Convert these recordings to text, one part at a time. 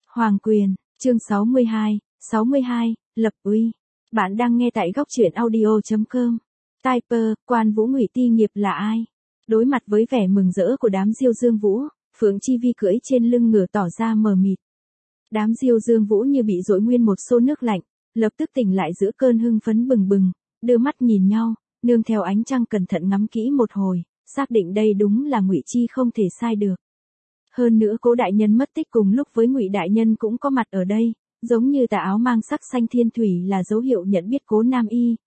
Hoàng quyền, chương 62, lập uy. Bạn đang nghe tại góc truyện audio.com. Typer, quan Vũ Ngụy Ti Nghiệp là ai? Đối mặt với vẻ mừng rỡ của đám Diêu Dương Vũ, Phượng Chi Vi cưỡi trên lưng ngựa tỏ ra mờ mịt. Đám Diêu Dương Vũ như bị dội nguyên một xô nước lạnh, lập tức tỉnh lại giữa cơn hưng phấn bừng bừng, đưa mắt nhìn nhau, nương theo ánh trăng cẩn thận ngắm kỹ một hồi, xác định đây đúng là Ngụy Chi không thể sai được. Hơn nữa Cố đại nhân mất tích cùng lúc với Ngụy đại nhân cũng có mặt ở đây, giống như tà áo mang sắc xanh thiên thủy là dấu hiệu nhận biết Cố Nam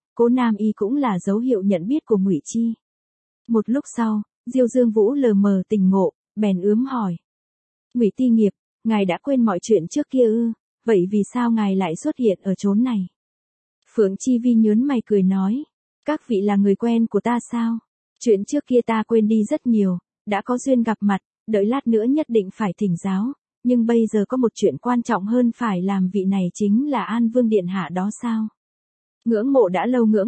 Y cũng là dấu hiệu nhận biết của Ngụy Chi. Một lúc sau, Diêu Dương Vũ lờ mờ tỉnh ngộ, bèn ướm hỏi: Ngụy Ti Nghiệp, ngài đã quên mọi chuyện trước kia ư? Vậy vì sao ngài lại xuất hiện ở chốn này? Phượng Chi Vi nhớn mày cười nói: các vị là người quen của ta sao? Chuyện trước kia ta quên đi rất nhiều, đã có duyên gặp mặt, đợi lát nữa nhất định phải thỉnh giáo, nhưng bây giờ có một chuyện quan trọng hơn phải làm, vị này chính là An Vương điện hạ đó sao? Ngưỡng mộ đã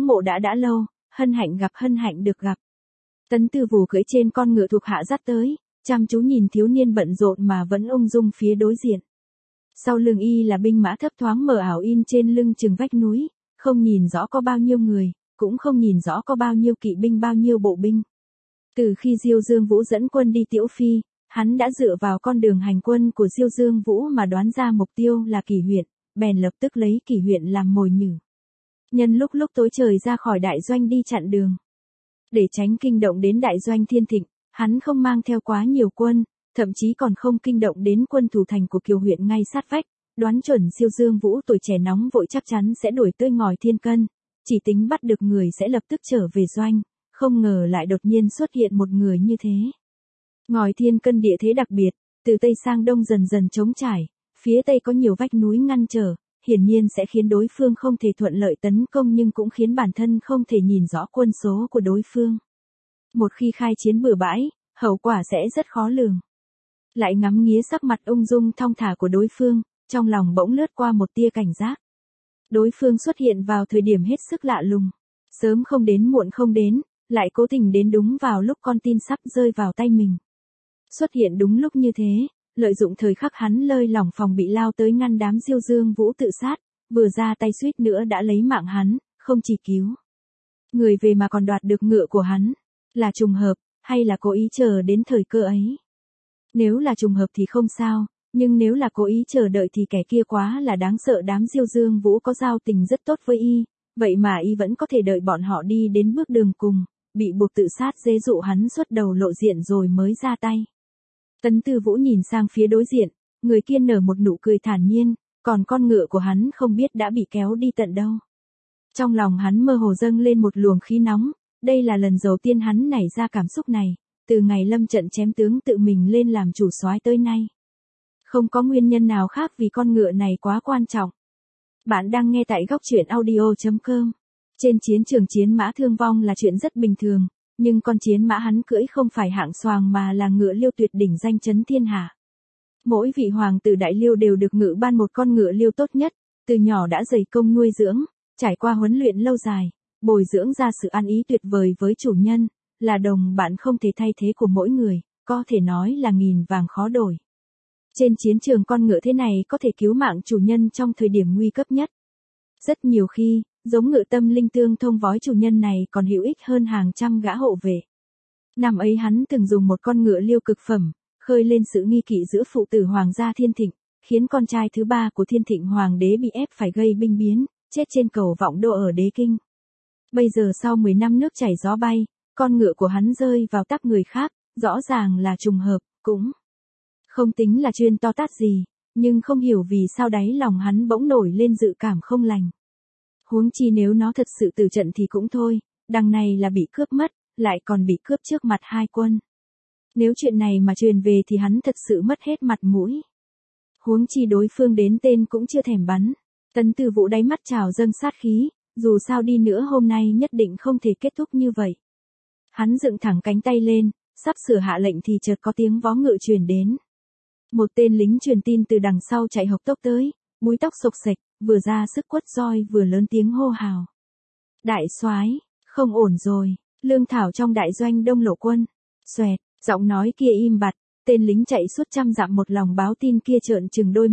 lâu, hân hạnh được gặp. Tấn Tư Vũ cưỡi trên con ngựa thuộc hạ dắt tới, chăm chú nhìn thiếu niên bận rộn mà vẫn ung dung phía đối diện. Sau lưng y là binh mã thấp thoáng mờ ảo in trên lưng chừng vách núi, không nhìn rõ có bao nhiêu người, cũng không nhìn rõ có bao nhiêu kỵ binh bao nhiêu bộ binh. Từ khi Diêu Dương Vũ dẫn quân đi Tiễu Phi, hắn đã dựa vào con đường hành quân của Diêu Dương Vũ mà đoán ra mục tiêu là Kỳ huyện, bèn lập tức lấy Kỳ huyện làm mồi nhử. Nhân lúc tối trời ra khỏi đại doanh đi chặn đường. Để tránh kinh động đến đại doanh Thiên Thịnh, hắn không mang theo quá nhiều quân, thậm chí còn không kinh động đến quân thủ thành của Kiều huyện ngay sát vách, đoán chuẩn Diêu Dương Vũ tuổi trẻ nóng vội chắc chắn sẽ đuổi tới ngòi Thiên Cân, chỉ tính bắt được người sẽ lập tức trở về doanh, không ngờ lại đột nhiên xuất hiện một người như thế. Ngòi Thiên Cân địa thế đặc biệt, từ tây sang đông dần dần trống trải, phía tây có nhiều vách núi ngăn trở, hiển nhiên sẽ khiến đối phương không thể thuận lợi tấn công nhưng cũng khiến bản thân không thể nhìn rõ quân số của đối phương. Một khi khai chiến bừa bãi, hậu quả sẽ rất khó lường. Lại ngắm nghía sắc mặt ung dung thong thả của đối phương, trong lòng bỗng lướt qua một tia cảnh giác. Đối phương xuất hiện vào thời điểm hết sức lạ lùng, sớm không đến muộn không đến, lại cố tình đến đúng vào lúc con tin sắp rơi vào tay mình. Xuất hiện đúng lúc như thế, lợi dụng thời khắc hắn lơi lỏng phòng bị lao tới ngăn đám Diêu Dương Vũ tự sát, vừa ra tay suýt nữa đã lấy mạng hắn, không chỉ cứu người về mà còn đoạt được ngựa của hắn. Là trùng hợp, hay là cố ý chờ đến thời cơ ấy? Nếu là trùng hợp thì không sao, nhưng nếu là cố ý chờ đợi thì kẻ kia quá là đáng sợ. Đám Diêu Dương Vũ có giao tình rất tốt với y, vậy mà y vẫn có thể đợi bọn họ đi đến bước đường cùng, bị buộc tự sát dễ dụ hắn xuất đầu lộ diện rồi mới ra tay. Tấn Tư Vũ nhìn sang phía đối diện, người kia nở một nụ cười thản nhiên, còn con ngựa của hắn không biết đã bị kéo đi tận đâu. Trong lòng hắn mơ hồ dâng lên một luồng khí nóng, đây là lần đầu tiên hắn nảy ra cảm xúc này, từ ngày lâm trận chém tướng tự mình lên làm chủ soái tới nay. Không có nguyên nhân nào khác vì con ngựa này quá quan trọng. Bạn đang nghe tại góc truyện audio.com. Trên chiến trường chiến mã thương vong là chuyện rất bình thường, nhưng con chiến mã hắn cưỡi không phải hạng xoàng mà là ngựa Liêu tuyệt đỉnh danh chấn thiên hạ. Mỗi vị hoàng tử Đại Liêu đều được ngự ban một con ngựa Liêu tốt nhất, từ nhỏ đã dày công nuôi dưỡng, trải qua huấn luyện lâu dài, bồi dưỡng ra sự ăn ý tuyệt vời với chủ nhân, là đồng bạn không thể thay thế của mỗi người, có thể nói là nghìn vàng khó đổi. Trên chiến trường con ngựa thế này có thể cứu mạng chủ nhân trong thời điểm nguy cấp nhất. Rất nhiều khi, giống ngựa tâm linh tương thông với chủ nhân này còn hữu ích hơn hàng trăm gã hộ vệ. Năm ấy hắn từng dùng một con ngựa Liêu cực phẩm, khơi lên sự nghi kỵ giữa phụ tử hoàng gia Thiên Thịnh, khiến con trai thứ ba của Thiên Thịnh hoàng đế bị ép phải gây binh biến, chết trên cầu Vọng Đô ở Đế Kinh. Bây giờ sau 10 năm nước chảy gió bay, con ngựa của hắn rơi vào tắc người khác, rõ ràng là trùng hợp, cũng không tính là chuyên to tát gì, nhưng không hiểu vì sao đáy lòng hắn bỗng nổi lên dự cảm không lành. Huống chi nếu nó thật sự tử trận thì cũng thôi, đằng này là bị cướp mất, lại còn bị cướp trước mặt hai quân. Nếu chuyện này mà truyền về thì hắn thật sự mất hết mặt mũi. Huống chi đối phương đến tên cũng chưa thèm bắn. Tấn Tư Vũ đáy mắt trào dâng sát khí, dù sao đi nữa hôm nay nhất định không thể kết thúc như vậy. Hắn dựng thẳng cánh tay lên, sắp sửa hạ lệnh thì chợt có tiếng vó ngựa truyền đến. Một tên lính truyền tin từ đằng sau chạy hộc tốc tới, búi tóc xộc xệch, vừa ra sức quất roi vừa lớn tiếng hô hào. Đại soái, không ổn rồi, lương thảo trong đại doanh đông lộ quân. Xoẹt, giọng nói kia im bặt, tên lính chạy suốt trăm dặm một lòng báo tin kia trợn trừng đôi mắt,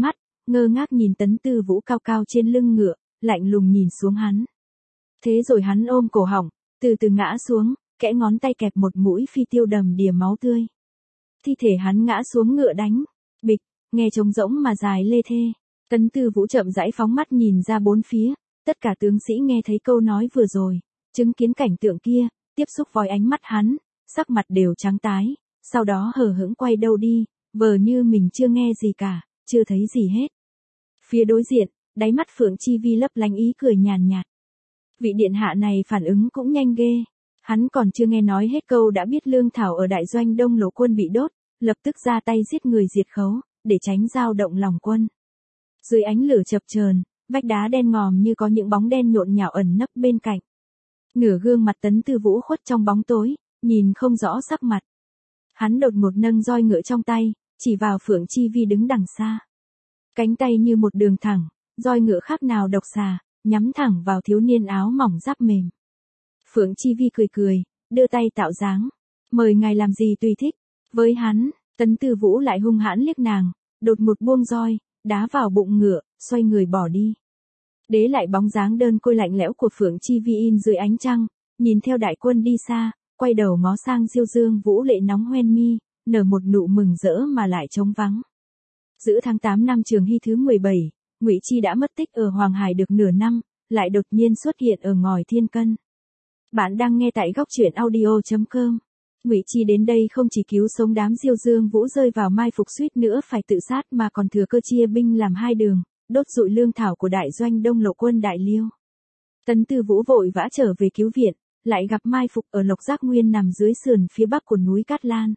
ngơ ngác nhìn Tấn Tư Vũ cao cao trên lưng ngựa, lạnh lùng nhìn xuống hắn. Thế rồi hắn ôm cổ họng, từ từ ngã xuống, kẽ ngón tay kẹp một mũi phi tiêu đầm đìa máu tươi. Thi thể hắn ngã xuống ngựa đánh, bịch, nghe trống rỗng mà dài lê thê. Tấn Tư Vũ chậm rãi phóng mắt nhìn ra bốn phía, tất cả tướng sĩ nghe thấy câu nói vừa rồi, chứng kiến cảnh tượng kia, tiếp xúc với ánh mắt hắn, sắc mặt đều trắng tái, sau đó hờ hững quay đầu đi, vờ như mình chưa nghe gì cả, chưa thấy gì hết. Phía đối diện, đáy mắt Phượng Chi Vi lấp lánh ý cười nhàn nhạt. Vị điện hạ này phản ứng cũng nhanh ghê. Hắn còn chưa nghe nói hết câu đã biết lương thảo ở đại doanh Đông Lộ quân bị đốt, lập tức ra tay giết người diệt khấu, để tránh dao động lòng quân. Dưới ánh lửa chập chờn, vách đá đen ngòm như có những bóng đen nhộn nhạo ẩn nấp bên cạnh. Nửa gương mặt Tấn Tư Vũ khuất trong bóng tối, nhìn không rõ sắc mặt. Hắn đột ngột nâng roi ngựa trong tay, chỉ vào Phượng Chi Vi đứng đằng xa. Cánh tay như một đường thẳng, roi ngựa khác nào độc xà, nhắm thẳng vào thiếu niên áo mỏng giáp mềm. Phượng Chi Vi cười cười, đưa tay tạo dáng. Mời ngài làm gì tùy thích. Với hắn, Tấn Tư Vũ lại hung hãn liếc nàng, đột ngột buông roi, đá vào bụng ngựa, xoay người bỏ đi. Đế lại bóng dáng đơn côi lạnh lẽo của Phượng Chi Vi in dưới ánh trăng, nhìn theo đại quân đi xa, quay đầu ngó sang Diêu Dương Vũ lệ nóng hoen mi, nở một nụ mừng rỡ mà lại trống vắng. Giữa tháng 8 năm Trường Hy thứ 17, Ngụy Chi đã mất tích ở Hoàng Hải được nửa năm, lại đột nhiên xuất hiện ở ngòi Thiên Cân. Bạn đang nghe tại góc truyện audio.com. Ngụy Chi đến đây không chỉ cứu sống đám Diêu Dương Vũ rơi vào mai phục suýt nữa phải tự sát mà còn thừa cơ chia binh làm hai đường, đốt rụi lương thảo của đại doanh Đông Lộ quân Đại Liêu. Tấn Tư Vũ vội vã trở về cứu viện, lại gặp mai phục ở Lộc Giác Nguyên nằm dưới sườn phía bắc của núi Cát Lan.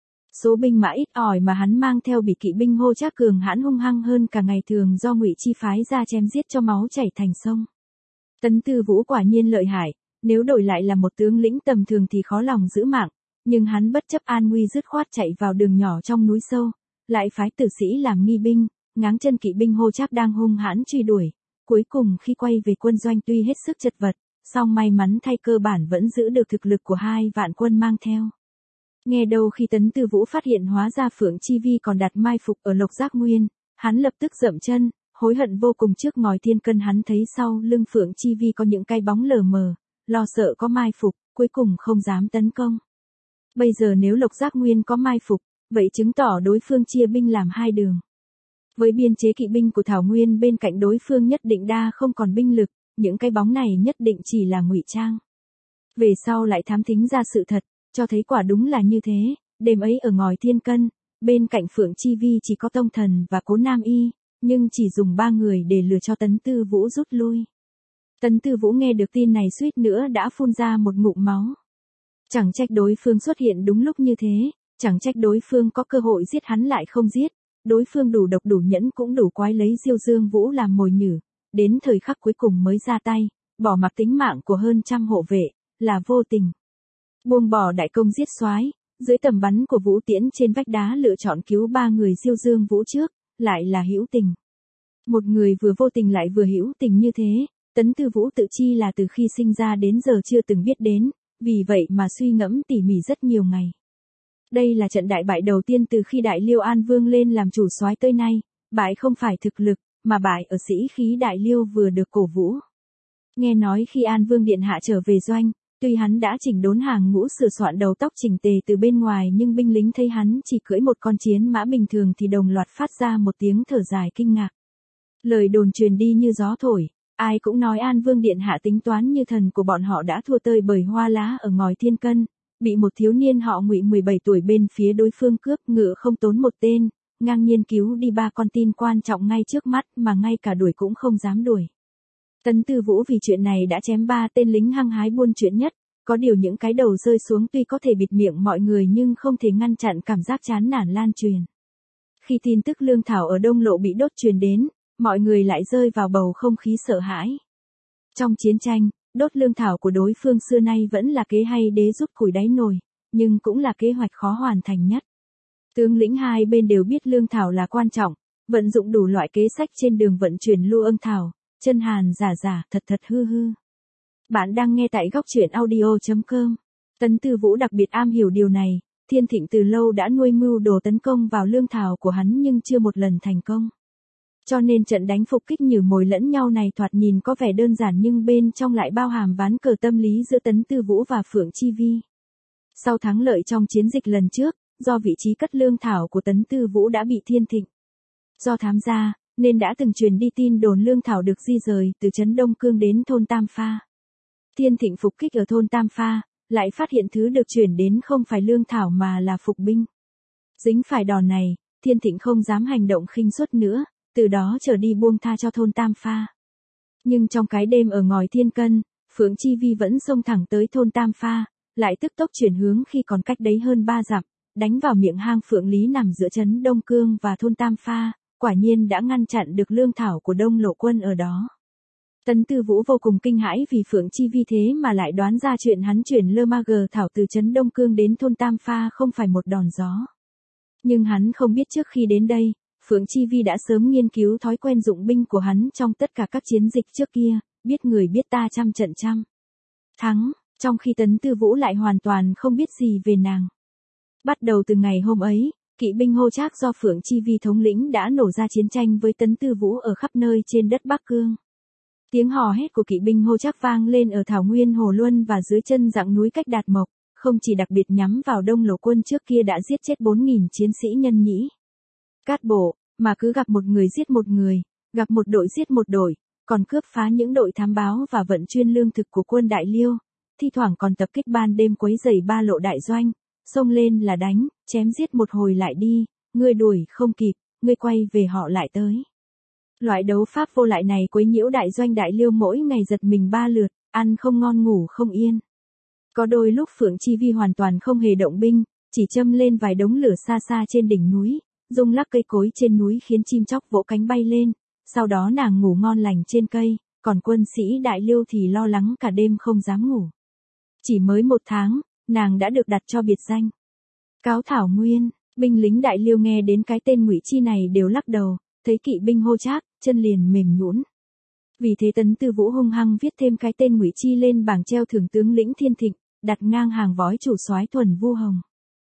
Số binh mã ít ỏi mà hắn mang theo bị kỵ binh Hô Trác cường hãn hung hăng hơn cả ngày thường do Ngụy Chi phái ra chém giết cho máu chảy thành sông. Tấn Tư Vũ quả nhiên lợi hại, nếu đổi lại là một tướng lĩnh tầm thường thì khó lòng giữ mạng, nhưng hắn bất chấp an nguy dứt khoát chạy vào đường nhỏ trong núi sâu, lại phái tử sĩ làm nghi binh, ngáng chân kỵ binh Hô Trác đang hung hãn truy đuổi. Cuối cùng khi quay về quân doanh tuy hết sức chật vật, song may mắn thay cơ bản vẫn giữ được thực lực của 2 vạn quân mang theo. Nghe đâu khi Tấn Tư Vũ phát hiện hóa ra Phượng Chi Vi còn đặt mai phục ở Lộc Giác Nguyên, hắn lập tức dậm chân, hối hận vô cùng trước ngòi Thiên Cân hắn thấy sau lưng Phượng Chi Vi có những cái bóng lờ mờ, lo sợ có mai phục, cuối cùng không dám tấn công. Bây giờ nếu Lộc Giác Nguyên có mai phục, vậy chứng tỏ đối phương chia binh làm hai đường. Với biên chế kỵ binh của Thảo Nguyên bên cạnh đối phương nhất định đa không còn binh lực, những cái bóng này nhất định chỉ là ngụy trang. Về sau lại thám thính ra sự thật, cho thấy quả đúng là như thế, đêm ấy ở ngòi Thiên Cân, bên cạnh Phượng Chi Vi chỉ có Tông Thần và Cố Nam Y, nhưng chỉ dùng 3 người để lừa cho Tấn Tư Vũ rút lui. Tấn Tư Vũ nghe được tin này suýt nữa đã phun ra một ngụm máu. Chẳng trách đối phương xuất hiện đúng lúc như thế, chẳng trách đối phương có cơ hội giết hắn lại không giết, đối phương đủ độc đủ nhẫn cũng đủ quái lấy Diêu Dương Vũ làm mồi nhử, đến thời khắc cuối cùng mới ra tay, bỏ mặc tính mạng của hơn trăm hộ vệ, là vô tình. Buông bỏ đại công giết soái, dưới tầm bắn của Vũ Tiễn trên vách đá lựa chọn cứu 3 người Diêu Dương Vũ trước, lại là hữu tình. Một người vừa vô tình lại vừa hữu tình như thế, Tấn Tư Vũ tự chi là từ khi sinh ra đến giờ chưa từng biết đến, vì vậy mà suy ngẫm tỉ mỉ rất nhiều ngày. Đây là trận đại bại đầu tiên từ khi Đại Liêu An Vương lên làm chủ soái tới nay, bại không phải thực lực, mà bại ở sĩ khí Đại Liêu vừa được cổ vũ. Nghe nói khi An Vương điện hạ trở về doanh, tuy hắn đã chỉnh đốn hàng ngũ sửa soạn đầu tóc chỉnh tề từ bên ngoài nhưng binh lính thấy hắn chỉ cưỡi một con chiến mã bình thường thì đồng loạt phát ra một tiếng thở dài kinh ngạc. Lời đồn truyền đi như gió thổi, ai cũng nói An Vương điện hạ tính toán như thần của bọn họ đã thua tơi bởi hoa lá ở ngòi Thiên Cân, bị một thiếu niên họ Ngụy 17 tuổi bên phía đối phương cướp ngựa không tốn một tên, ngang nhiên cứu đi 3 con tin quan trọng ngay trước mắt mà ngay cả đuổi cũng không dám đuổi. Tấn Tư Vũ vì chuyện này đã chém 3 tên lính hăng hái buôn chuyện nhất, có điều những cái đầu rơi xuống tuy có thể bịt miệng mọi người nhưng không thể ngăn chặn cảm giác chán nản lan truyền. Khi tin tức lương thảo ở Đông Lộ bị đốt truyền đến, mọi người lại rơi vào bầu không khí sợ hãi. Trong chiến tranh, đốt lương thảo của đối phương xưa nay vẫn là kế hay đế rút củi đáy nồi, nhưng cũng là kế hoạch khó hoàn thành nhất. Tướng lĩnh hai bên đều biết lương thảo là quan trọng, vận dụng đủ loại kế sách trên đường vận chuyển lưu âm thảo, chân hàn giả giả thật thật hư hư. Bạn đang nghe tại góc truyện audio.com. Tấn Tư Vũ đặc biệt am hiểu điều này, Thiên Thịnh từ lâu đã nuôi mưu đồ tấn công vào lương thảo của hắn nhưng chưa một lần thành công. Cho nên trận đánh phục kích nhử mồi lẫn nhau này thoạt nhìn có vẻ đơn giản nhưng bên trong lại bao hàm ván cờ tâm lý giữa Tấn Tư Vũ và Phượng Chi Vi. Sau thắng lợi trong chiến dịch lần trước, do vị trí cất lương thảo của Tấn Tư Vũ đã bị Thiên Thịnh do thám gia, nên đã từng truyền đi tin đồn lương thảo được di rời từ trấn Đông Cương đến thôn Tam Pha. Thiên Thịnh phục kích ở thôn Tam Pha, lại phát hiện thứ được chuyển đến không phải lương thảo mà là phục binh. Dính phải đòn này, Thiên Thịnh không dám hành động khinh suất nữa, từ đó trở đi buông tha cho thôn Tam Pha. Nhưng trong cái đêm ở ngòi Thiên Cân, Phượng Chi Vi vẫn xông thẳng tới thôn Tam Pha, lại tức tốc chuyển hướng khi còn cách đấy hơn 3 dặm, đánh vào miệng hang Phượng Lý nằm giữa trấn Đông Cương và thôn Tam Pha, quả nhiên đã ngăn chặn được lương thảo của Đông Lộ quân ở đó. Tấn Tư Vũ vô cùng kinh hãi vì Phượng Chi Vi thế mà lại đoán ra chuyện hắn chuyển lơ ma gờ thảo từ trấn Đông Cương đến thôn Tam Pha không phải một đòn gió. Nhưng hắn không biết trước khi đến đây, Phượng Chi Vi đã sớm nghiên cứu thói quen dụng binh của hắn trong tất cả các chiến dịch trước kia, biết người biết ta trăm trận trăm thắng, trong khi Tấn Tư Vũ lại hoàn toàn không biết gì về nàng. Bắt đầu từ ngày hôm ấy, kỵ binh Hô Trác do Phượng Chi Vi thống lĩnh đã nổ ra chiến tranh với Tấn Tư Vũ ở khắp nơi trên đất Bắc Cương. Tiếng hò hét của kỵ binh Hô Trác vang lên ở thảo nguyên Hồ Luân và dưới chân dặng núi cách Đạt Mộc, không chỉ đặc biệt nhắm vào Đông Lộ quân trước kia đã giết chết 4.000 chiến sĩ Nhân Nhĩ Cát Bộ, mà cứ gặp một người giết một người, gặp một đội giết một đội, còn cướp phá những đội thám báo và vận chuyển lương thực của quân Đại Liêu, thi thoảng còn tập kích ban đêm quấy rầy Ba Lộ đại doanh, xông lên là đánh, chém giết một hồi lại đi, ngươi đuổi không kịp, ngươi quay về họ lại tới. Loại đấu pháp vô lại này quấy nhiễu đại doanh Đại Liêu mỗi ngày giật mình 3 lượt, ăn không ngon ngủ không yên. Có đôi lúc Phượng Chi Vi hoàn toàn không hề động binh, chỉ châm lên vài đống lửa xa xa trên đỉnh núi, rung lắc cây cối trên núi khiến chim chóc vỗ cánh bay lên, sau đó nàng ngủ ngon lành trên cây, còn quân sĩ Đại Liêu thì lo lắng cả đêm không dám ngủ. Chỉ mới 1 tháng, nàng đã được đặt cho biệt danh Cáo Thảo Nguyên. Binh lính Đại Liêu nghe đến cái tên Ngụy Chi này đều lắc đầu, thấy kỵ binh Hô Trác, chân liền mềm nhũn. Vì thế Tấn Tư Vũ hung hăng viết thêm cái tên Ngụy Chi lên bảng treo thưởng tướng lĩnh Thiên Thịnh, đặt ngang hàng vói chủ soái Thuần Vu Hồng.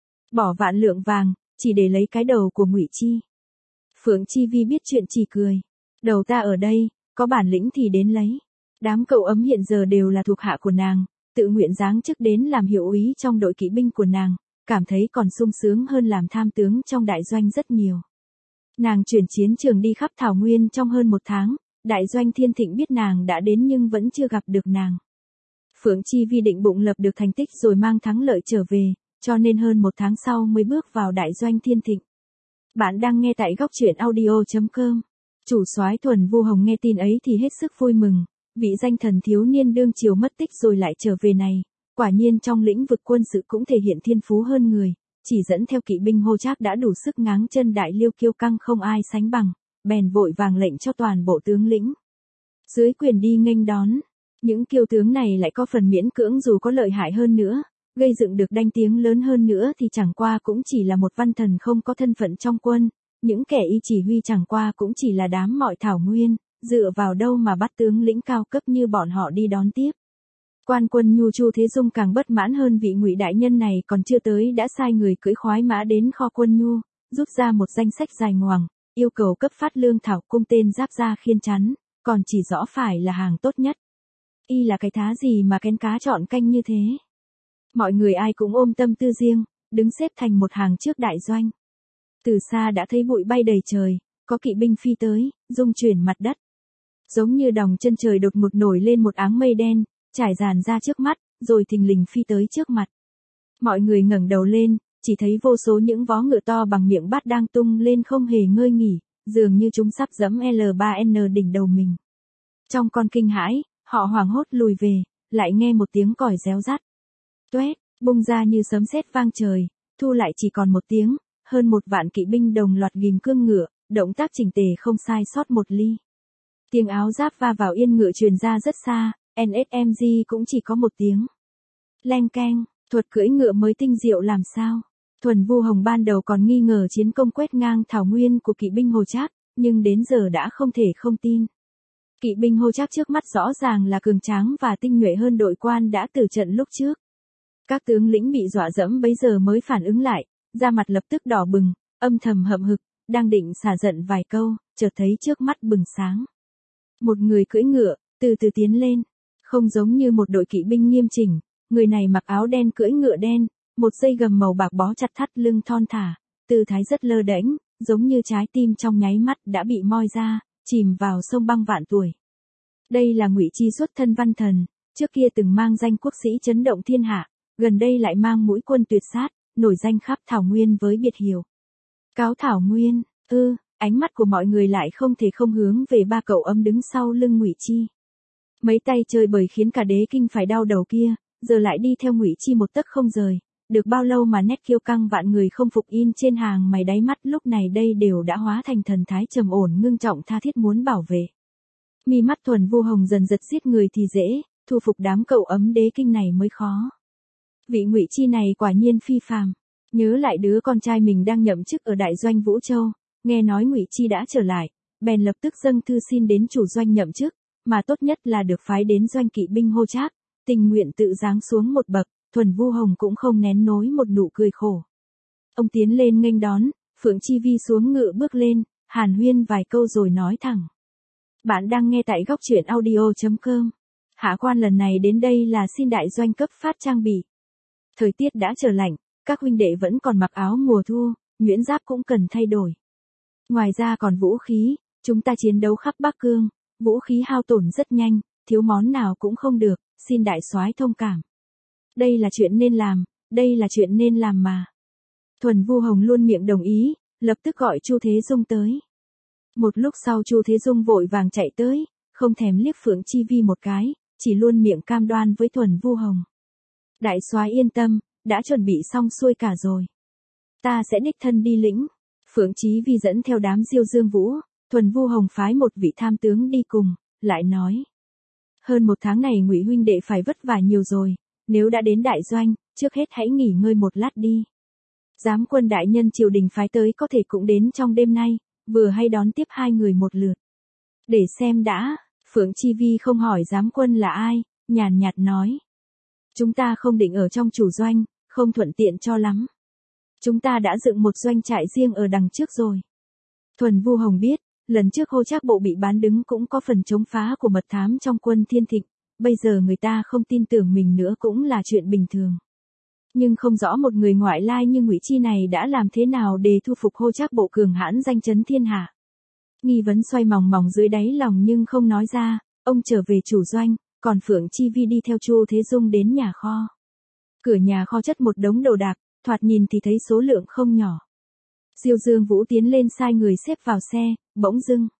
Bỏ vạn lượng vàng, chỉ để lấy cái đầu của Ngụy Chi. Phượng Chi Vi biết chuyện chỉ cười. Đầu ta ở đây, có bản lĩnh thì đến lấy. Đám cậu ấm hiện giờ đều là thuộc hạ của nàng, tự nguyện giáng chức đến làm hiệu úy trong đội kỵ binh của nàng, cảm thấy còn sung sướng hơn làm tham tướng trong đại doanh rất nhiều. Nàng chuyển chiến trường đi khắp thảo nguyên trong hơn 1 tháng, đại doanh Thiên Thịnh biết nàng đã đến nhưng vẫn chưa gặp được nàng. Phượng Chi Vi định bụng lập được thành tích rồi mang thắng lợi trở về, cho nên hơn 1 tháng sau mới bước vào đại doanh Thiên Thịnh. Bạn đang nghe tại góc truyện audio.com. Chủ soái Thuần Vu Hồng nghe tin ấy thì hết sức vui mừng, vị danh thần thiếu niên đương triều mất tích rồi lại trở về này, quả nhiên trong lĩnh vực quân sự cũng thể hiện thiên phú hơn người, chỉ dẫn theo kỵ binh Hô Trác đã đủ sức ngáng chân Đại Liêu kiêu căng không ai sánh bằng, bèn vội vàng lệnh cho toàn bộ tướng lĩnh dưới quyền đi nghênh đón. Những kiêu tướng này lại có phần miễn cưỡng dù có lợi hại hơn nữa, gây dựng được danh tiếng lớn hơn nữa thì chẳng qua cũng chỉ là một văn thần không có thân phận trong quân, những kẻ y chỉ huy chẳng qua cũng chỉ là đám mọi thảo nguyên, dựa vào đâu mà bắt tướng lĩnh cao cấp như bọn họ đi đón tiếp. Quan quân Nhu Chu Thế Dung càng bất mãn hơn vị Ngụy đại nhân này còn chưa tới đã sai người cưỡi khoái mã đến kho quân Nhu, rút ra một danh sách dài ngoằng, yêu cầu cấp phát lương thảo cung tên giáp da khiên chắn, còn chỉ rõ phải là hàng tốt nhất. Y là cái thá gì mà kén cá chọn canh như thế? Mọi người ai cũng ôm tâm tư riêng, đứng xếp thành một hàng trước đại doanh. Từ xa đã thấy bụi bay đầy trời, có kỵ binh phi tới, rung chuyển mặt đất. Giống như đòng chân trời đột ngột nổi lên một áng mây đen, trải dàn ra trước mắt, rồi thình lình phi tới trước mặt. Mọi người ngẩng đầu lên, chỉ thấy vô số những vó ngựa to bằng miệng bát đang tung lên không hề ngơi nghỉ, dường như chúng sắp giẫm L3N đỉnh đầu mình. Trong con kinh hãi, họ hoảng hốt lùi về, lại nghe một tiếng còi réo rắt. Toét, bung ra như sấm sét vang trời, thu lại chỉ còn một tiếng, hơn 1 vạn kỵ binh đồng loạt ghim cương ngựa, động tác chỉnh tề không sai sót một ly. Tiếng áo giáp va vào yên ngựa truyền ra rất xa, NSMG cũng chỉ có một tiếng. Leng keng, thuật cưỡi ngựa mới tinh diệu làm sao. Thuần Vu Hồng ban đầu còn nghi ngờ chiến công quét ngang thảo nguyên của kỵ binh Hô Trác, nhưng đến giờ đã không thể không tin. Kỵ binh Hô Trác trước mắt rõ ràng là cường tráng và tinh nhuệ hơn đội quan đã tử trận lúc trước. Các tướng lĩnh bị dọa dẫm bấy giờ mới phản ứng lại, da mặt lập tức đỏ bừng, âm thầm hậm hực, đang định xả giận vài câu, chợt thấy trước mắt bừng sáng. Một người cưỡi ngựa, từ từ tiến lên, không giống như một đội kỵ binh nghiêm chỉnh, người này mặc áo đen cưỡi ngựa đen, một dây gầm màu bạc bó chặt thắt lưng thon thả, tư thái rất lơ đễnh, giống như trái tim trong nháy mắt đã bị moi ra, chìm vào sông băng vạn tuổi. Đây là Ngụy Chi xuất thân văn thần, trước kia từng mang danh quốc sĩ chấn động thiên hạ, gần đây lại mang mũi quân tuyệt sát, nổi danh khắp Thảo Nguyên với biệt hiệu Cáo Thảo Nguyên. Ánh mắt của mọi người lại không thể không hướng về ba cậu ấm đứng sau lưng Ngụy Chi. Mấy tay chơi bời khiến cả đế kinh phải đau đầu kia, giờ lại đi theo Ngụy Chi một tấc không rời, được bao lâu mà nét kiêu căng vạn người không phục in trên hàng mày đáy mắt lúc này đây đều đã hóa thành thần thái trầm ổn ngưng trọng tha thiết muốn bảo vệ. Mi mắt Thuần Vu Hồng dần giật giết người thì dễ, thu phục đám cậu ấm đế kinh này mới khó. Vị Ngụy Chi này quả nhiên phi phàm. Nhớ lại đứa con trai mình đang nhậm chức ở đại doanh Vũ Châu, nghe nói Ngụy Chi đã trở lại, bèn lập tức dâng thư xin đến chủ doanh nhậm chức, mà tốt nhất là được phái đến doanh kỵ binh Hô Trác, tình nguyện tự giáng xuống một bậc. Thuần Vu Hồng cũng không nén nối một nụ cười khổ. Ông tiến lên nghênh đón, Phượng Chi Vi xuống ngựa bước lên, hàn huyên vài câu rồi nói thẳng. Bạn đang nghe tại góc truyện audio.com. Hạ quan lần này đến đây là xin đại doanh cấp phát trang bị. Thời tiết đã trở lạnh, các huynh đệ vẫn còn mặc áo mùa thu, nhuyễn giáp cũng cần thay đổi. Ngoài ra còn vũ khí, chúng ta chiến đấu khắp Bắc Cương, vũ khí hao tổn rất nhanh, thiếu món nào cũng không được, xin đại soái thông cảm. Đây là chuyện nên làm, đây là chuyện nên làm mà. Thuần Vu Hồng luôn miệng đồng ý, lập tức gọi Chu Thế Dung tới. Một lúc sau Chu Thế Dung vội vàng chạy tới, không thèm liếc Phượng Chi Vi một cái, chỉ luôn miệng cam đoan với Thuần Vu Hồng. Đại soái yên tâm, đã chuẩn bị xong xuôi cả rồi. Ta sẽ đích thân đi lĩnh. Phượng Chi Vi dẫn theo đám Diêu Dương Vũ, Thuần Vu Hồng phái một vị tham tướng đi cùng, lại nói. Hơn một tháng này Ngụy huynh đệ phải vất vả nhiều rồi, nếu đã đến đại doanh, trước hết hãy nghỉ ngơi một lát đi. Giám quân đại nhân triều đình phái tới có thể cũng đến trong đêm nay, vừa hay đón tiếp hai người một lượt. Để xem đã, Phượng Chi Vi không hỏi giám quân là ai, nhàn nhạt nói. Chúng ta không định ở trong chủ doanh, không thuận tiện cho lắm. Chúng ta đã dựng một doanh trại riêng ở đằng trước rồi. Thuần Vu Hồng biết, lần trước Hô Trác bộ bị bán đứng cũng có phần chống phá của mật thám trong quân Thiên Thịnh, bây giờ người ta không tin tưởng mình nữa cũng là chuyện bình thường. Nhưng không rõ một người ngoại lai như Ngụy Chi này đã làm thế nào để thu phục Hô Trác bộ cường hãn danh chấn thiên hạ. Nghi vấn xoay mòng mòng dưới đáy lòng nhưng không nói ra, ông trở về chủ doanh, còn Phượng Chi Vi đi theo Chu Thế Dung đến nhà kho. Cửa nhà kho chất một đống đồ đạc, thoạt nhìn thì thấy số lượng không nhỏ. Diêu Dương Vũ tiến lên sai người xếp vào xe, bỗng dưng.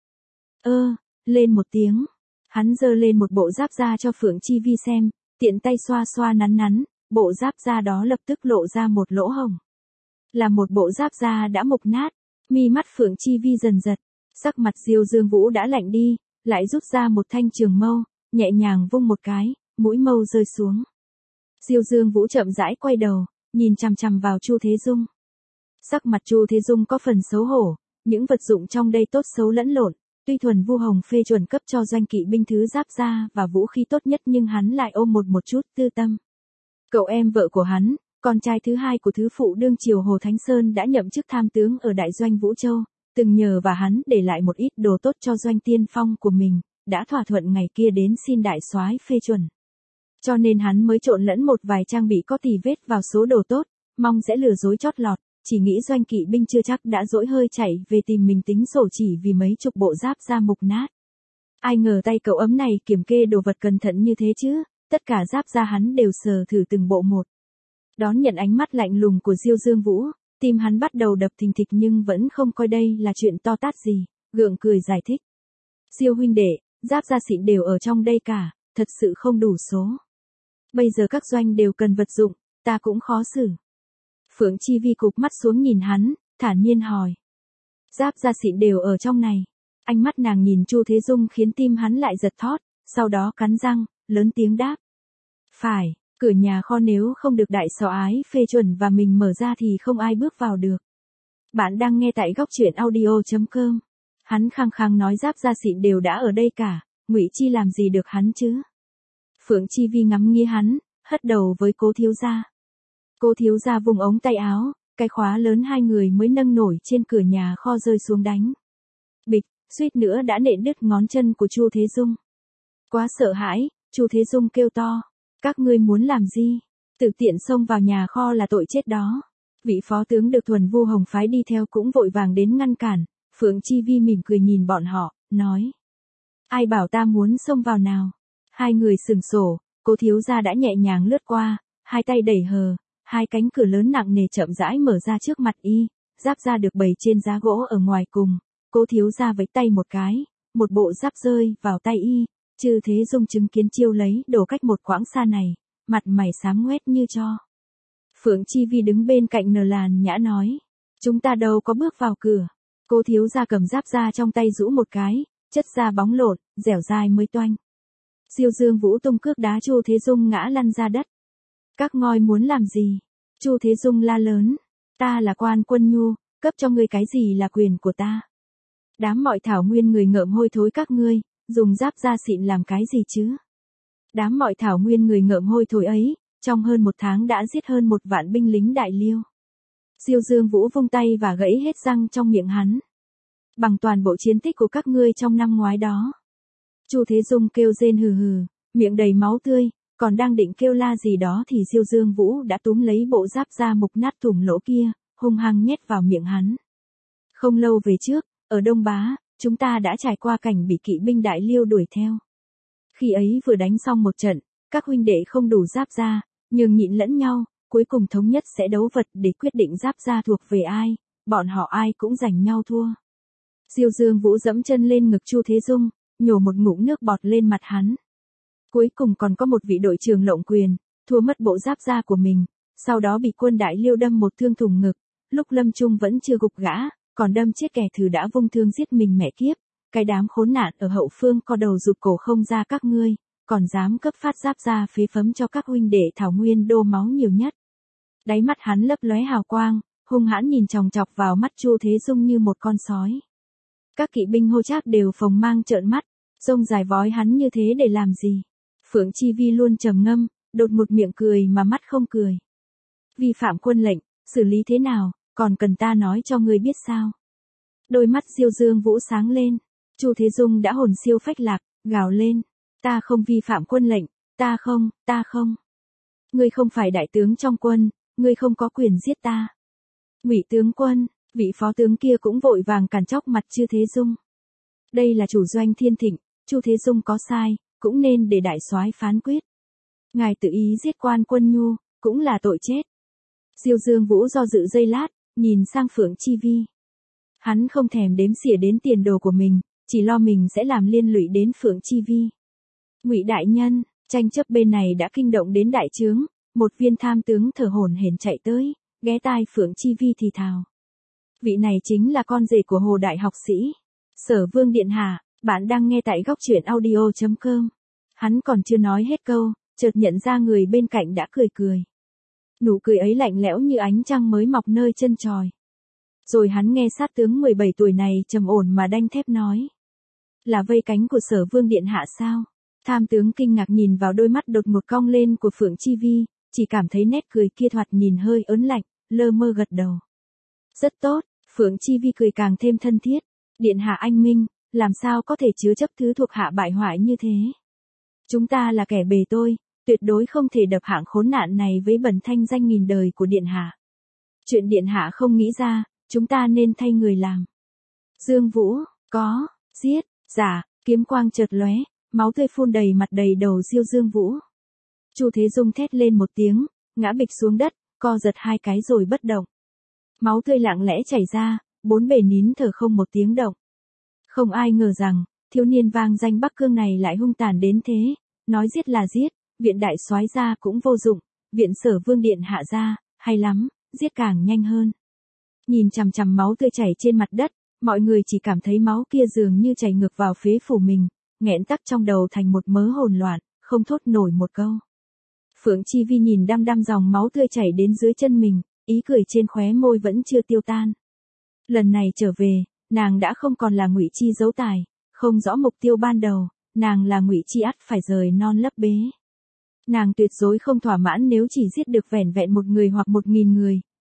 Lên một tiếng. Hắn giơ lên một bộ giáp da cho Phượng Chi Vi xem, tiện tay xoa xoa nắn nắn, bộ giáp da đó lập tức lộ ra một lỗ hổng. Là một bộ giáp da đã mục nát, mi mắt Phượng Chi Vi dần giật, sắc mặt Diêu Dương Vũ đã lạnh đi, lại rút ra một thanh trường mâu, nhẹ nhàng vung một cái, mũi mâu rơi xuống. Diêu Dương Vũ chậm rãi quay đầu, nhìn chằm chằm vào Chu Thế Dung. Sắc mặt Chu Thế Dung có phần xấu hổ, những vật dụng trong đây tốt xấu lẫn lộn, tuy Thuần Vu Hồng phê chuẩn cấp cho doanh kỵ binh thứ giáp da và vũ khí tốt nhất nhưng hắn lại ôm một chút tư tâm. Cậu em vợ của hắn, con trai thứ hai của thứ phụ đương triều Hồ Thánh Sơn đã nhậm chức tham tướng ở đại doanh Vũ Châu, từng nhờ và hắn để lại một ít đồ tốt cho doanh tiên phong của mình, đã thỏa thuận ngày kia đến xin đại soái phê chuẩn. Cho nên hắn mới trộn lẫn một vài trang bị có tì vết vào số đồ tốt, mong sẽ lừa dối chót lọt, chỉ nghĩ doanh kỵ binh chưa chắc đã dỗi hơi chạy về tìm mình tính sổ chỉ vì mấy chục bộ giáp da mục nát. Ai ngờ tay cậu ấm này kiểm kê đồ vật cẩn thận như thế chứ, tất cả giáp da hắn đều sờ thử từng bộ một. Đón nhận ánh mắt lạnh lùng của Diêu Dương Vũ, tim hắn bắt đầu đập thình thịch nhưng vẫn không coi đây là chuyện to tát gì, gượng cười giải thích. Diêu huynh đệ, giáp da xịn đều ở trong đây cả, thật sự không đủ số. Bây giờ các doanh đều cần vật dụng, ta cũng khó xử. Phượng Chi Vi cụp mắt xuống nhìn hắn, thản nhiên hỏi. Giáp da xịn đều ở trong này. Ánh mắt nàng nhìn Chu Thế Dung khiến tim hắn lại giật thót, sau đó cắn răng, lớn tiếng đáp. Phải, cửa nhà kho nếu không được đại soái phê chuẩn và mình mở ra thì không ai bước vào được. Bạn đang nghe tại góc truyện audio.com. Hắn khăng khăng nói giáp da xịn đều đã ở đây cả, Ngụy Chi làm gì được hắn chứ? Phượng Chi Vi ngắm nghía hắn, hất đầu với Cố thiếu gia. Cố thiếu gia vùng ống tay áo, cái khóa lớn hai người mới nâng nổi trên cửa nhà kho rơi xuống đánh. Bịch, suýt nữa đã nện đứt ngón chân của Chu Thế Dung. Quá sợ hãi, Chu Thế Dung kêu to. Các ngươi muốn làm gì? Tự tiện xông vào nhà kho là tội chết đó. Vị phó tướng được Thuần Vu Hồng phái đi theo cũng vội vàng đến ngăn cản. Phượng Chi Vi mỉm cười nhìn bọn họ, nói. Ai bảo ta muốn xông vào nào? Hai người sừng sổ, Cố thiếu gia đã nhẹ nhàng lướt qua, hai tay đẩy hờ, hai cánh cửa lớn nặng nề chậm rãi mở ra trước mặt y, giáp da được bày trên giá gỗ ở ngoài cùng. Cố thiếu gia vẫy tay một cái, một bộ giáp rơi vào tay y, Chư Thế Dung chứng kiến chiêu lấy đồ cách một quãng xa này, mặt mày xám ngoét như tro. Phượng Chi Vi đứng bên cạnh Nờ Làn Nhã nói, chúng ta đâu có bước vào cửa. Cố thiếu gia cầm giáp da trong tay rũ một cái, chất da bóng lộn, dẻo dai mới toanh. Diêu Dương Vũ tung cước đá Chu Thế Dung ngã lăn ra đất. Các ngoi muốn làm gì? Chu Thế Dung la lớn, ta là Quan Quân Nhu, cấp cho ngươi cái gì là quyền của ta. Đám mọi thảo nguyên người ngợm hôi thối các ngươi, dùng giáp da xịn làm cái gì chứ? Đám mọi thảo nguyên người ngợm hôi thối ấy, trong hơn một tháng đã giết hơn 1 vạn binh lính Đại Liêu. Diêu Dương Vũ vung tay và gãy hết răng trong miệng hắn. Bằng toàn bộ chiến tích của các ngươi trong năm ngoái đó. Chu Thế Dung kêu rên hừ hừ, miệng đầy máu tươi, còn đang định kêu la gì đó thì Diêu Dương Vũ đã túm lấy bộ giáp da mục nát thủng lỗ kia, hung hăng nhét vào miệng hắn. Không lâu về trước, ở Đông Bá, chúng ta đã trải qua cảnh bị kỵ binh Đại Liêu đuổi theo. Khi ấy vừa đánh xong một trận, các huynh đệ không đủ giáp da, nhường nhịn lẫn nhau, cuối cùng thống nhất sẽ đấu vật để quyết định giáp da thuộc về ai, bọn họ ai cũng giành nhau thua. Diêu Dương Vũ dẫm chân lên ngực Chu Thế Dung, nhổ một ngụm nước bọt lên mặt hắn. Cuối cùng còn có một vị đội trưởng lộng quyền, thua mất bộ giáp da của mình, sau đó bị quân Đại Liêu đâm một thương thủng ngực, lúc lâm chung vẫn chưa gục gã, còn đâm chết kẻ thù đã vung thương giết mình mẹ kiếp, cái đám khốn nạn ở hậu phương co đầu rụt cổ không ra các ngươi, còn dám cấp phát giáp da phế phấm cho các huynh đệ thảo nguyên đô máu nhiều nhất. Đáy mắt hắn lấp lóe hào quang, hung hãn nhìn chòng chọc vào mắt Chu Thế Dung như một con sói. Các kỵ binh hô trác đều phồng mang trợn mắt, rông dài vói hắn như thế để làm gì? Phượng Chi Vi luôn trầm ngâm, đột một miệng cười mà mắt không cười. Vi phạm quân lệnh, xử lý thế nào, còn cần ta nói cho ngươi biết sao? Đôi mắt Diêu Dương Vũ sáng lên, Chu Thế Dung đã hồn siêu phách lạc, gào lên, ta không vi phạm quân lệnh, ta không. Ngươi không phải đại tướng trong quân, ngươi không có quyền giết ta. Ngụy tướng quân, vị phó tướng kia cũng vội vàng cản chóc mặt Chư Thế Dung. Đây là chủ doanh Thiên Thịnh, Chu Thế Dung có sai, cũng nên để đại soái phán quyết. Ngài tự ý giết Quan Quân Nhu, cũng là tội chết. Diêu Dương Vũ do dự giây lát, nhìn sang Phượng Chi Vi. Hắn không thèm đếm xỉa đến tiền đồ của mình, chỉ lo mình sẽ làm liên lụy đến Phượng Chi Vi. Ngụy đại nhân, tranh chấp bên này đã kinh động đến đại trướng, một viên tham tướng thở hổn hển chạy tới, ghé tai Phượng Chi Vi thì thào. Vị này chính là con rể của Hồ đại học sĩ, Sở Vương điện hạ, bạn đang nghe tại góc truyện audio.com. Hắn còn chưa nói hết câu, chợt nhận ra người bên cạnh đã cười cười. Nụ cười ấy lạnh lẽo như ánh trăng mới mọc nơi chân trời. Rồi hắn nghe sát tướng 17 tuổi này trầm ổn mà đanh thép nói. Là vây cánh của Sở Vương điện hạ sao? Tham tướng kinh ngạc nhìn vào đôi mắt đột ngột cong lên của Phượng Chi Vi, chỉ cảm thấy nét cười kia thoạt nhìn hơi ớn lạnh, lơ mơ gật đầu. Rất tốt, Phượng Chi Vi cười càng thêm thân thiết. Điện hạ anh minh, làm sao có thể chứa chấp thứ thuộc hạ bại hoại như thế? Chúng ta là kẻ bề tôi, tuyệt đối không thể đập hạng khốn nạn này với bẩn thanh danh nghìn đời của điện hạ. Chuyện điện hạ không nghĩ ra, chúng ta nên thay người làm. Dương Vũ, có, giết, giả, kiếm quang chợt lóe, máu tươi phun đầy mặt đầy đầu Diêu Dương Vũ. Chu Thế Dung thét lên một tiếng, ngã bịch xuống đất, co giật hai cái rồi bất động. Máu tươi lặng lẽ chảy ra, bốn bề nín thở không một tiếng động. Không ai ngờ rằng, thiếu niên vang danh Bắc Cương này lại hung tàn đến thế, nói giết là giết, viện đại soái ra cũng vô dụng, viện Sở Vương điện hạ ra, hay lắm, giết càng nhanh hơn. Nhìn chằm chằm máu tươi chảy trên mặt đất, mọi người chỉ cảm thấy máu kia dường như chảy ngược vào phế phủ mình, nghẹn tắc trong đầu thành một mớ hỗn loạn, không thốt nổi một câu. Phượng Chi Vi nhìn đăm đăm dòng máu tươi chảy đến dưới chân mình, ý cười trên khóe môi vẫn chưa tiêu tan. Lần này trở về, nàng đã không còn là Ngụy Chi giấu tài, không rõ mục tiêu ban đầu, nàng là Ngụy Chi ắt phải rời non lấp bế. Nàng tuyệt đối không thỏa mãn nếu chỉ giết được vẻn vẹn 1 người hoặc 1000 người,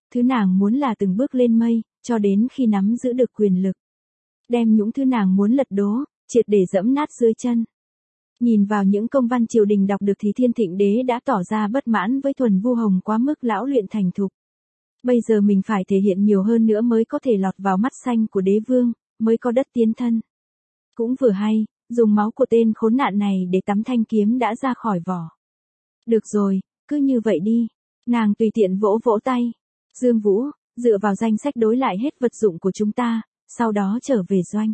thứ nàng muốn là từng bước lên mây, cho đến khi nắm giữ được quyền lực. Đem những thứ nàng muốn lật đổ, triệt để dẫm nát dưới chân. Nhìn vào những công văn triều đình đọc được thì Thiên Thịnh Đế đã tỏ ra bất mãn với Thuần Vu Hồng quá mức lão luyện thành thục. Bây giờ mình phải thể hiện nhiều hơn nữa mới có thể lọt vào mắt xanh của đế vương, mới có đất tiến thân. Cũng vừa hay, dùng máu của tên khốn nạn này để tắm thanh kiếm đã ra khỏi vỏ. Được rồi, cứ như vậy đi. Nàng tùy tiện vỗ vỗ tay. Dương Vũ, dựa vào danh sách đối lại hết vật dụng của chúng ta, sau đó trở về doanh.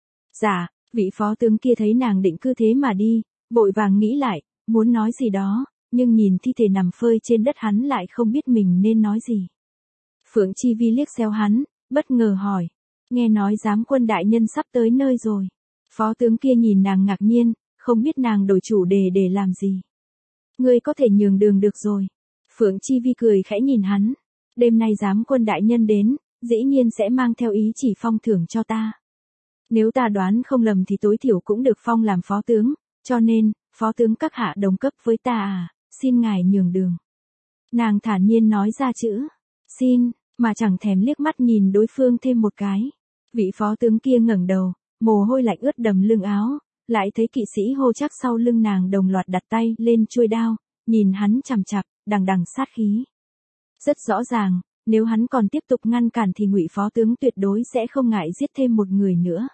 Dạ, vị phó tướng kia thấy nàng định cứ thế mà đi, vội vàng nghĩ lại, muốn nói gì đó, nhưng nhìn thi thể nằm phơi trên đất hắn lại không biết mình nên nói gì. Phượng Chi Vi liếc xéo hắn, bất ngờ hỏi, nghe nói giám quân đại nhân sắp tới nơi rồi. Phó tướng kia nhìn nàng ngạc nhiên, không biết nàng đổi chủ đề để làm gì. Ngươi có thể nhường đường được rồi. Phượng Chi Vi cười khẽ nhìn hắn, đêm nay giám quân đại nhân đến, dĩ nhiên sẽ mang theo ý chỉ phong thưởng cho ta. Nếu ta đoán không lầm thì tối thiểu cũng được phong làm phó tướng, cho nên, phó tướng các hạ đồng cấp với ta à, xin ngài nhường đường. Nàng thản nhiên nói ra chữ, xin, mà chẳng thèm liếc mắt nhìn đối phương thêm một cái. Vị phó tướng kia ngẩng đầu, mồ hôi lạnh ướt đầm lưng áo, lại thấy kỵ sĩ hô chắc sau lưng nàng đồng loạt đặt tay lên chuôi đao, nhìn hắn chằm chằm, đằng đằng sát khí. Rất rõ ràng, nếu hắn còn tiếp tục ngăn cản thì Ngụy phó tướng tuyệt đối sẽ không ngại giết thêm một người nữa.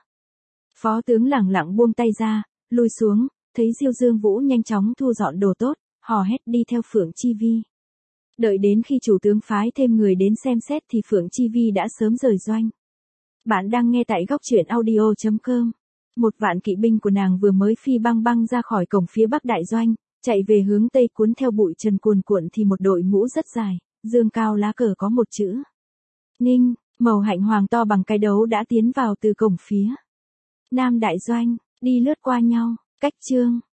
Phó tướng lẳng lặng buông tay ra, lùi xuống, thấy Diêu Dương Vũ nhanh chóng thu dọn đồ tốt, hò hét đi theo Phượng Chi Vi. Đợi đến khi chủ tướng phái thêm người đến xem xét thì Phượng Chi Vi đã sớm rời doanh. Bạn đang nghe tại góc truyện audio.com. Một vạn kỵ binh của nàng vừa mới phi băng băng ra khỏi cổng phía bắc đại doanh, chạy về hướng tây cuốn theo bụi trần cuồn cuộn thì một đội ngũ rất dài, dương cao lá cờ có một chữ Ninh, màu hạnh hoàng to bằng cái đấu đã tiến vào từ cổng phía nam đại doanh, đi lướt qua nhau, cách trương.